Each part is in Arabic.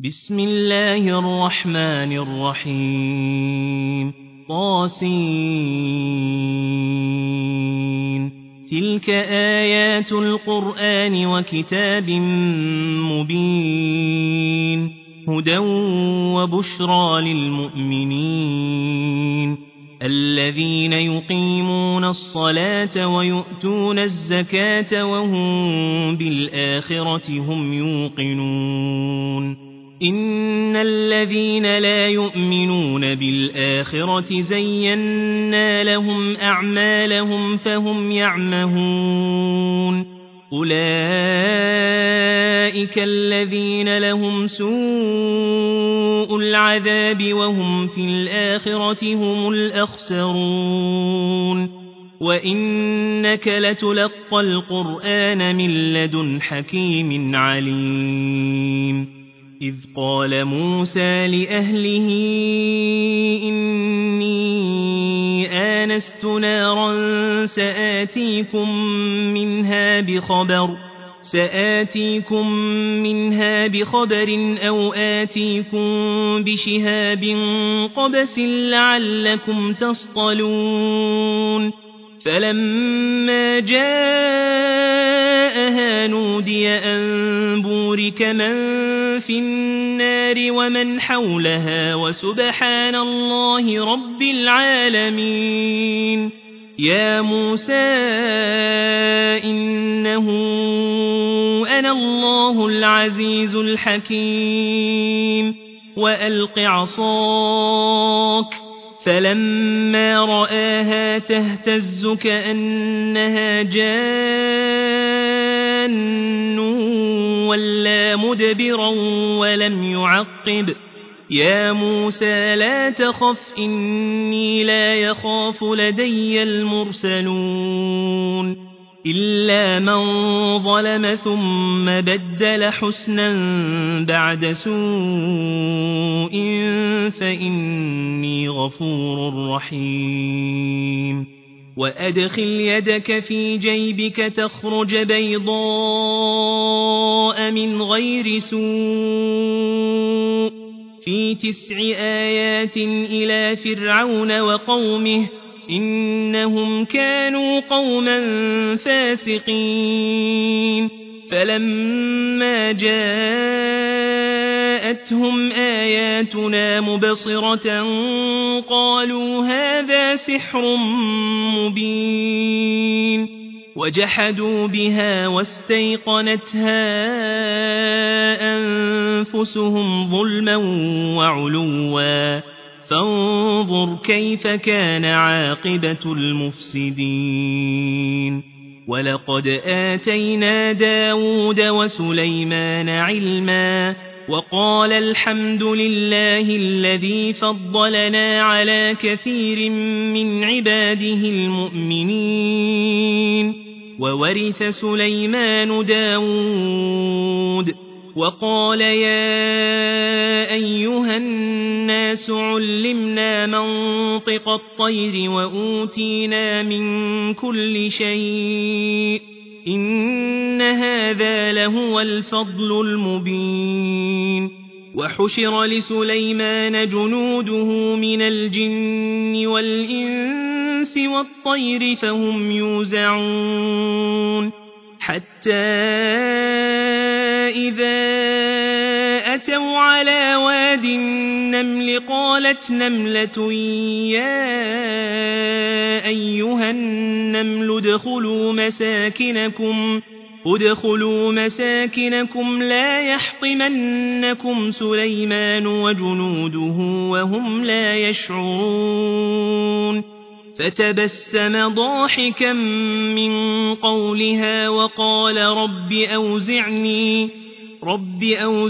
بسم الله الرحمن الرحيم طاسين تلك آيات القرآن وكتاب مبين هدى وبشرى للمؤمنين الذين يقيمون الصلاة ويؤتون الزكاة وهم بالآخرة هم يوقنون إن الذين لا يؤمنون بالآخرة زينا لهم أعمالهم فهم يعمهون أولئك الذين لهم سوء العذاب وهم في الآخرة هم الأخسرون وإنك لتلقى القرآن من لدن حكيم عليم إذ قال موسى لأهله إني آنست نارا سآتيكم منها بخبر أو آتيكم بشهاب قبس لعلكم تصطلون فلما جاءها نودي أن بورك من في النار ومن حولها وسبحان الله رب العالمين يا موسى إنه أنا الله العزيز الحكيم وألق عصاك فلما رآها تهتز كأنها جان ولا مدبرا ولم يعقب يا موسى لا تخف إني لا يخاف لدي المرسلون إلا من ظلم ثم بدل حسنا بعد سوء فإني غفور رحيم وأدخل يدك في جيبك تخرج بيضاء من غير سوء في 9 آيات إلى فرعون وقومه إنهم كانوا قوما فاسقين فلما جاءتهم آياتنا مبصرة قالوا هذا سحر مبين وجحدوا بها واستيقنتها أنفسهم ظلما وعلوا فانظر كيف كان عاقبة المفسدين ولقد آتينا داود وسليمان علما وقال الحمد لله الذي فضلنا على كثير من عباده المؤمنين وورث سليمان داود وقال يا أيها الناس علمنا منطق الطير وأوتينا من كل شيء إن هذا لهو الفضل المبين وحشر لسليمان جنوده من الجن والإنس والطير فهم يوزعون حتى إذا أتوا على واد النمل قالت نملة يا أيها النمل ادخلوا مساكنكم لا يحطمنكم سليمان وجنوده وهم لا يشعرون فتبسم ضاحكا من قولها وقال رب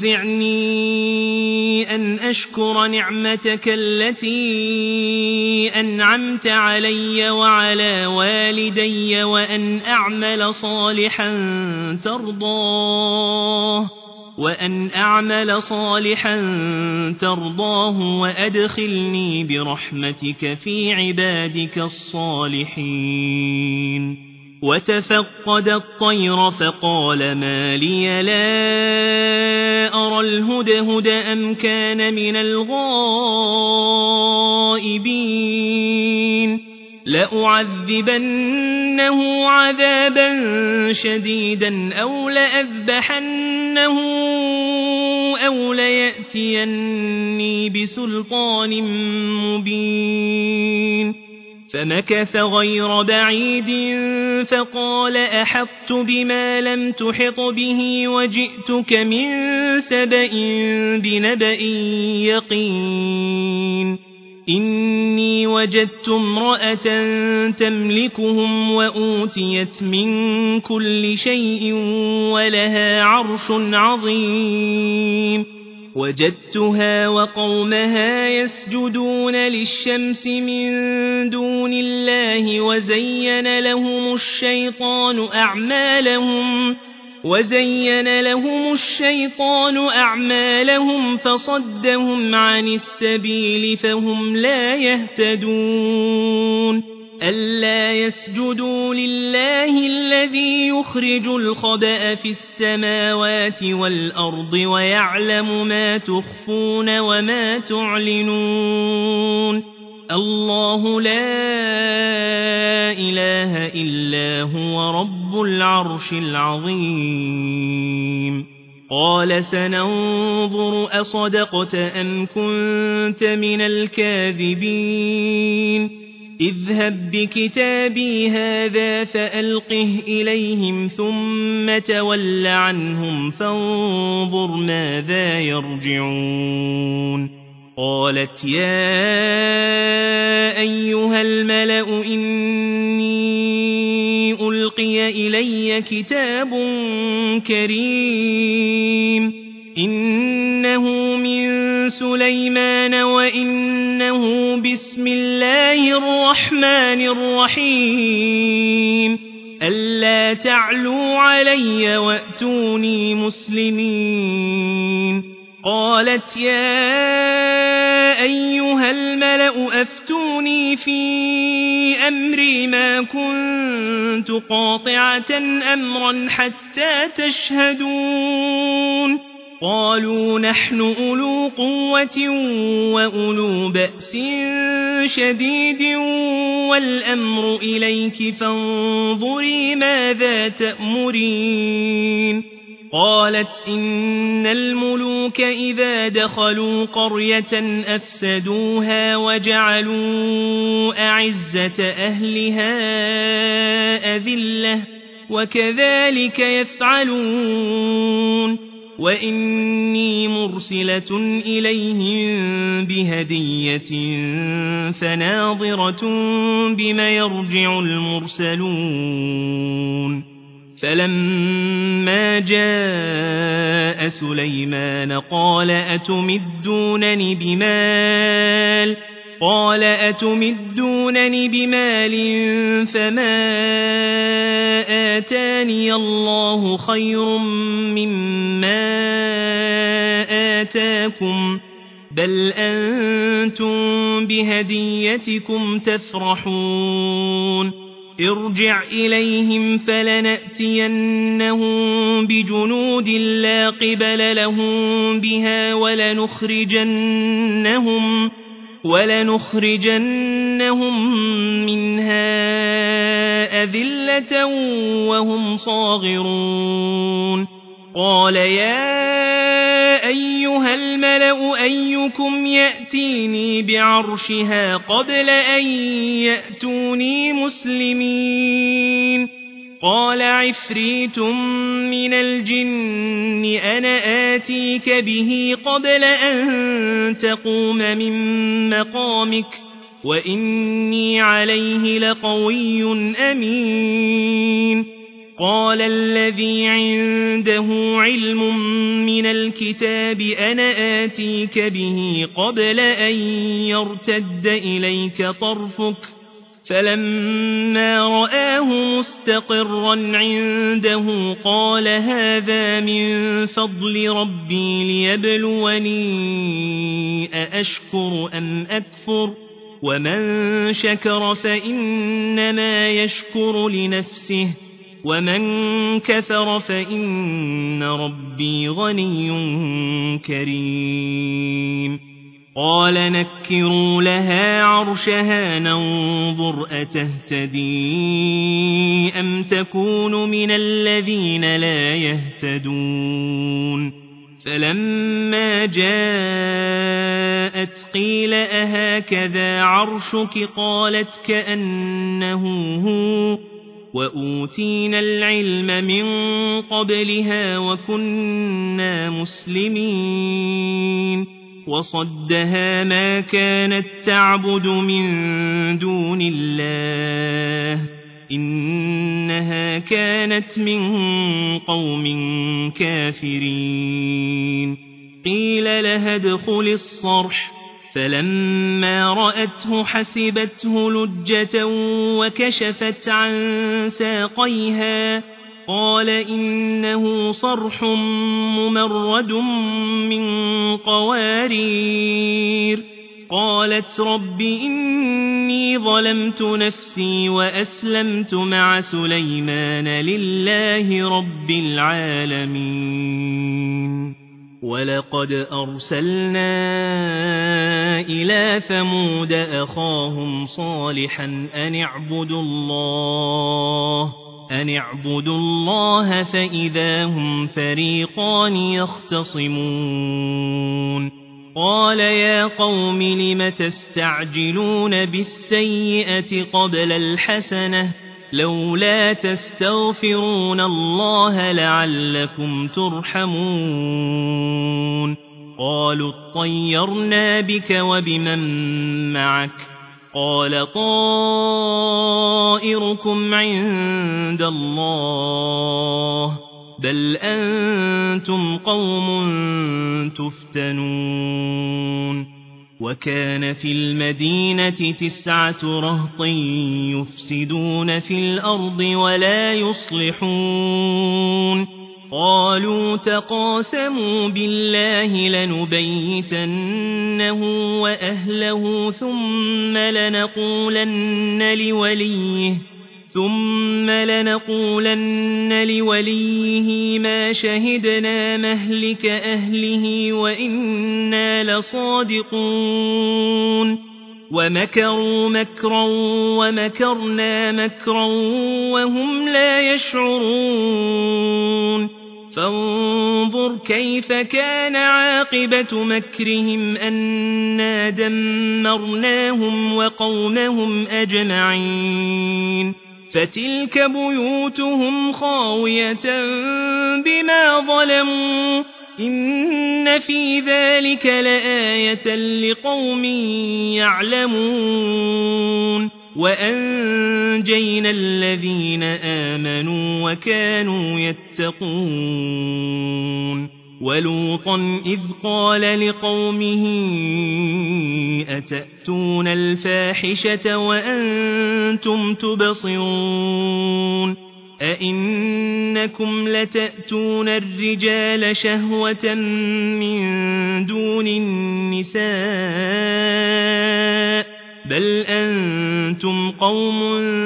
أوزعني أن أشكر نعمتك التي أنعمت علي وعلى والدي وأن أعمل صالحا ترضاه وأدخلني برحمتك في عبادك الصالحين وتفقد الطير فقال ما لي لا أرى الهدهد أم كان من الغائبين لأعذبنه عذابا شديدا أو لأذبحنه أو ليأتيني بسلطان مبين فمكث غير بعيد فقال أحطت بما لم تحط به وجئتك من سبأ بنبأ يقين إني وجدت امرأة تملكهم وأوتيت من كل شيء ولها عرش عظيم وجدتها وقومها يسجدون للشمس من دون الله وزين لهم الشيطان أعمالهم فصدهم عن السبيل فهم لا يهتدون ألا يسجدوا لله الذي يخرج الخبأ في السماوات والأرض ويعلم ما تخفون وما تعلنون الله لا إله إلا هو رب العرش العظيم قال سننظر أصدقت أم كنت من الكاذبين اذهب بكتابي هذا فألقه إليهم ثم تول عنهم فانظر ماذا يرجعون قالت يا أيها الملأ إني ألقي إلي كتاب كريم إنه من سليمان وإنه بسم الله الرحمن الرحيم ألا تعلوا علي وأتوني مسلمين قالت يا أيها الملأ أفتوني في أمري ما كنت قاطعة أمرا حتى تشهدون قالوا نحن أولو قوة وأولو بأس شديد والأمر إليك فانظري ماذا تأمرين قالت إن الملوك إذا دخلوا قرية أفسدوها وجعلوا أعزة أهلها أذلة وكذلك يفعلون وإني مرسلة إليهم بهدية فناظرة بما يرجع المرسلون فلما جاء سليمان قال أتمدونني بمال فما آتاني الله خير مما آتاكم بل أنتم بهديتكم تفرحون ارجع إليهم فلنأتينهم بجنود لا قبل لهم بها ولنخرجنهم منها أذلة وهم صاغرون قال يا أيها الملأ أيكم يأتيني بعرشها قبل أن يأتوني مسلمين قال عفريت من الجن أنا آتيك به قبل أن تقوم من مقامك وإني عليه لقوي أمين قال الذي عنده علم من الكتاب أنا آتيك به قبل أن يرتد إليك طرفك فلما رآه مستقرا عنده قال هذا من فضل ربي ليبلوني أأشكر أم أكفر ومن شكر فإنما يشكر لنفسه ومن كفر فإن ربي غني كريم قال نكروا لها عرشها ننظر أتهتدي أم تكون من الذين لا يهتدون فلما جاءت قيل أهكذا عرشك قالت كأنه هو وأوتينا العلم من قبلها وكنا مسلمين وصدها ما كانت تعبد من دون الله إنها كانت من قوم كافرين قيل لها ادخل الصرح فلما رأته حسبته لجة وكشفت عن ساقيها قال إنه صرح ممرد من قوارير قالت رب إني ظلمت نفسي وأسلمت مع سليمان لله رب العالمين ولقد أرسلنا إلى ثمود أخاهم صالحا أن اعبدوا الله فإذا هم فريقان يختصمون قال يا قوم لم تستعجلون بالسيئة قبل الحسنة لولا تستغفرون الله لعلكم ترحمون قالوا اطيرنا بك وبمن معك قال طائركم عند الله بل أنتم قوم تفتنون وكان في المدينة 9 رهط يفسدون في الأرض ولا يصلحون قالوا تقاسموا بالله لنبيتنه وأهله ثم لنقولن لوليه ما شهدنا مهلك أهله وإنا لصادقون ومكروا مكرا ومكرنا مكرا وهم لا يشعرون فانظر كيف كان عاقبة مكرهم أنا دمرناهم وقومهم أجمعين فتلك بيوتهم خاوية بما ظلموا إن في ذلك لآية لقوم يعلمون وأنجينا الذين آمنوا وكانوا يتقون ولوطا إذ قال لقومه أتأتون الفاحشة وأنتم تبصرون أئنكم لتأتون الرجال شهوة من دون النساء بل أنتم قوم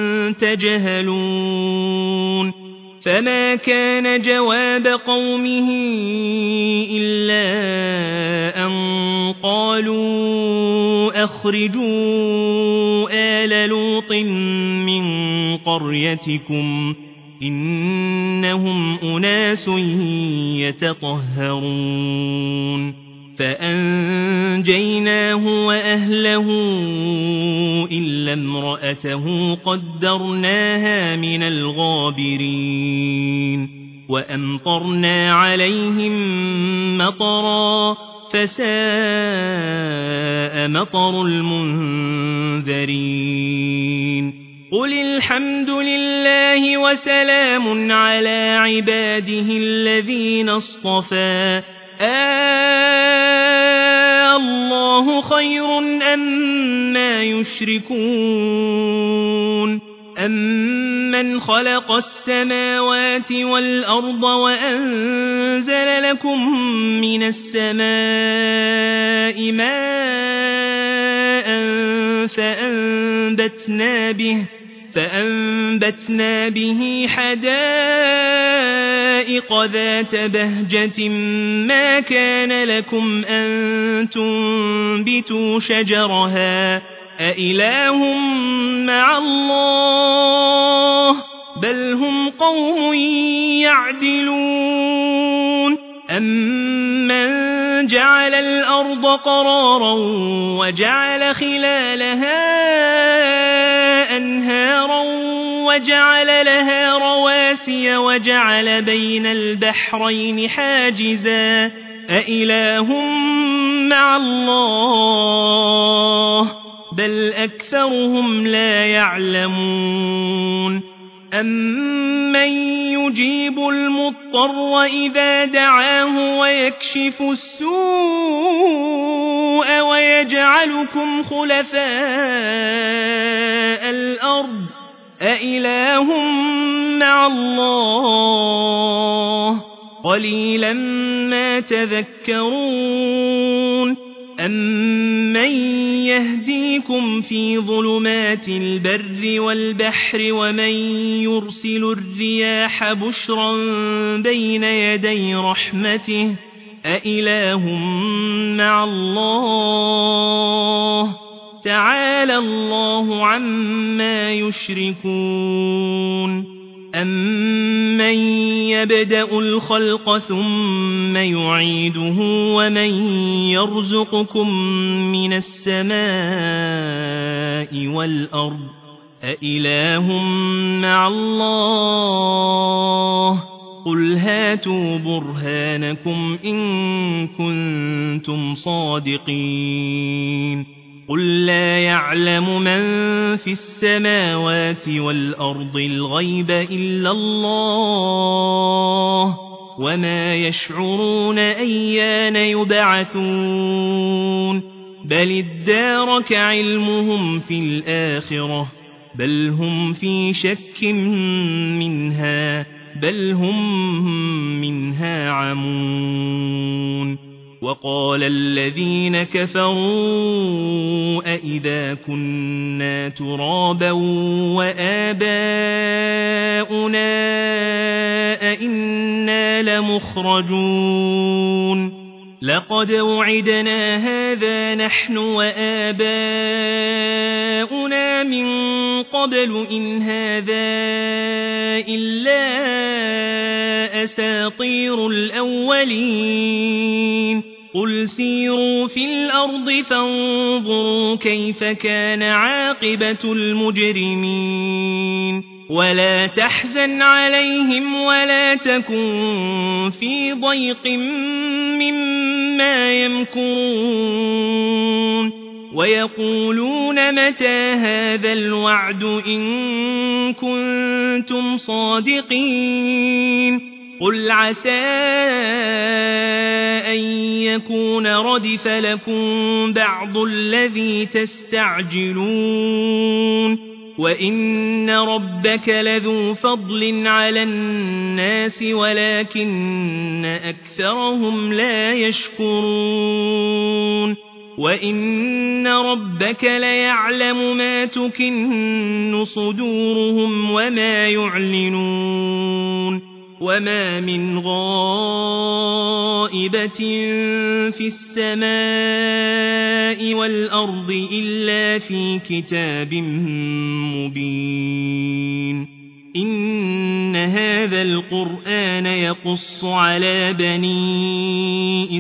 تجهلون فما كان جواب قومه إلا أن قالوا أخرجوا آل لوط من قريتكم إنهم أناس يتطهرون فأنجيناه وأهله إلا امرأته قدرناها من الغابرين وأمطرنا عليهم مطرا فساء مطر المنذرين قل الحمد لله وسلام على عباده الذين اصطفى الله خير أما يشركون أمن خلق السماوات والأرض وأنزل لكم من السماء ماء فأنبتنا به حدائق ذات بهجة ما كان لكم أن تنبتوا شجرها أإله مع الله بل هم قوم يعدلون أمن جعل الأرض قرارا وجعل خلالها أنهارا وجعل لها رواسي وجعل بين البحرين حاجزا أإله مع الله بل أكثرهم لا يعلمون أمن يجيب المضطر إذا دعاه ويكشف السوء ويجعلكم خلفاء الأرض أإله مع الله قليلا ما تذكرون أمن يهديكم في ظلمات البر والبحر ومن يرسل الرياح بشرا بين يدي رحمته أإله مع الله تعالى الله عما يشركون أمن يبدأ الخلق ثم يعيده ومن يرزقكم من السماء والأرض أإله مع الله قل هاتوا برهانكم إن كنتم صادقين قل لا يعلم من في السماوات والأرض الغيب إلا الله وما يشعرون أيان يبعثون بل ادارك علمهم في الآخرة بل هم في شك منها بل هم منها عمون وقال الذين كفروا أئذا كنا ترابا وآباؤنا أئنا لمخرجون لقد وعدنا هذا نحن وآباؤنا من قبل إن هذا إلا أساطير الأولين قل سيروا في الأرض فانظروا كيف كان عاقبة المجرمين ولا تحزن عليهم ولا تكن في ضيق مما يمكرون ويقولون متى هذا الوعد إن كنتم صادقين قل عسى أن يكون ردف لكم بعض الذي تستعجلون وإن ربك لذو فضل على الناس ولكن أكثرهم لا يشكرون وإن ربك ليعلم ما تكن صدورهم وما يعلنون وما من غائبة في السماء والأرض إلا في كتاب مبين إن هذا القرآن يقص على بني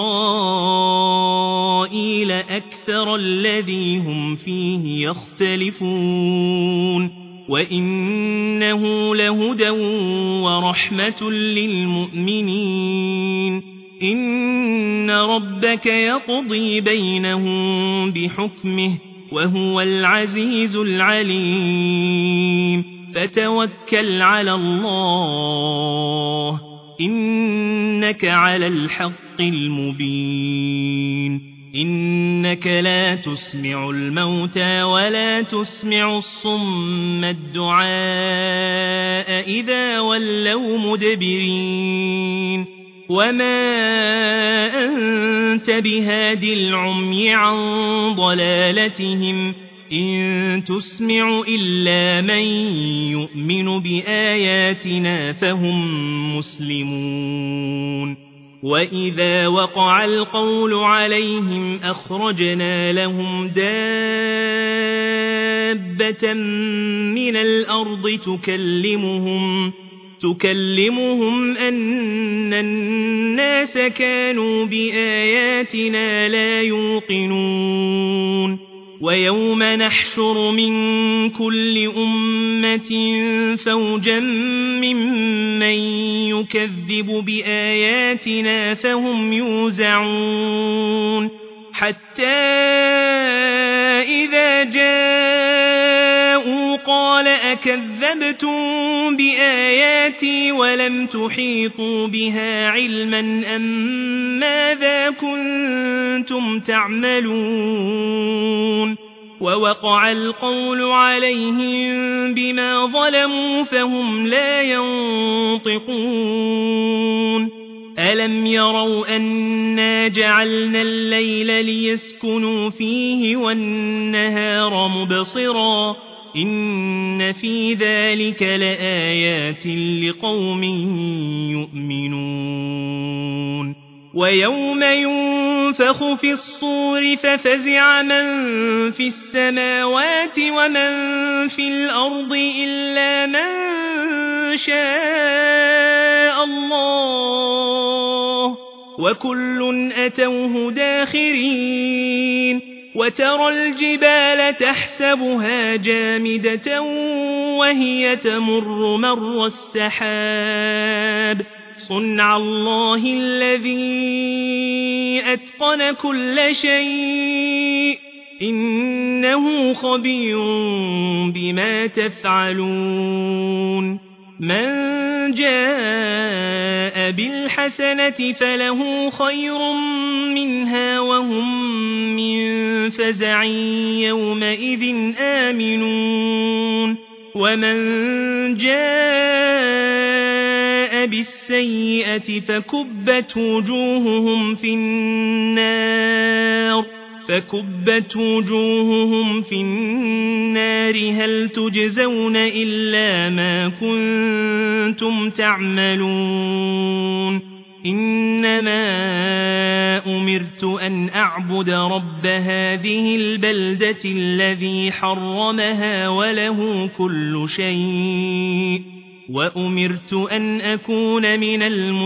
إسرائيل أكثر الذي هم فيه يختلفون وإنه لهدى ورحمة للمؤمنين إن ربك يقضي بينهم بحكمه وهو العزيز العليم فتوكل على الله إنك على الحق المبين إنك لا تسمع الموتى ولا تسمع الصم الدعاء إذا ولوا مدبرين وما أنت بهاد العمي عن ضلالتهم إن تسمع إلا من يؤمن بآياتنا فهم مسلمون وإذا وقع القول عليهم أخرجنا لهم دابة من الأرض تكلمهم أن الناس كانوا بآياتنا لا يوقنون ويوم نحشر من كل أمة فوجا ممن يكذب بآياتنا فهم يوزعون حتى إذا جاءوا قال أكذبتم بآياتي ولم تحيطوا بها علما أم ماذا كنتم تعملون ووقع القول عليهم بما ظلموا فهم لا ينطقون ألم يروا أنا جعلنا الليل ليسكنوا فيه والنهار مبصرا إن في ذلك لآيات لقوم يؤمنون ويوم ينفخ في الصور ففزع من في السماوات ومن في الأرض إلا من شاء الله وكل أتوه داخرين وترى الجبال تحسبها جامدة وهي تمر مر السحاب صنع الله الذي أتقن كل شيء إنه خبير بما تفعلون من جاء بالحسنة فله خير منها وهم من فزع يومئذ آمنون ومن جاء بالسيئة فكبت وجوههم في النار هل تجزون إلا ما كنتم تعملون إنما أمرت أن أعبد رب هذه البلدة الذي حرمها وله كل شيء وأمرت أن أكون من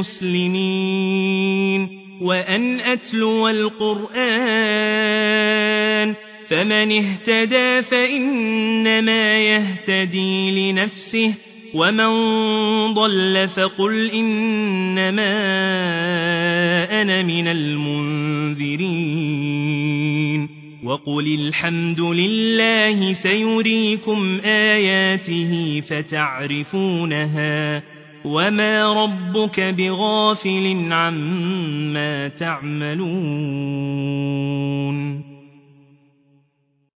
المسلمين وأن أتلو القرآن فمن اهتدى فإنما يهتدي لنفسه ومن ضل فقل إنما أنا من المنذرين وقل الحمد لله سيريكم آياته فتعرفونها وما ربك بغافل عما تعملون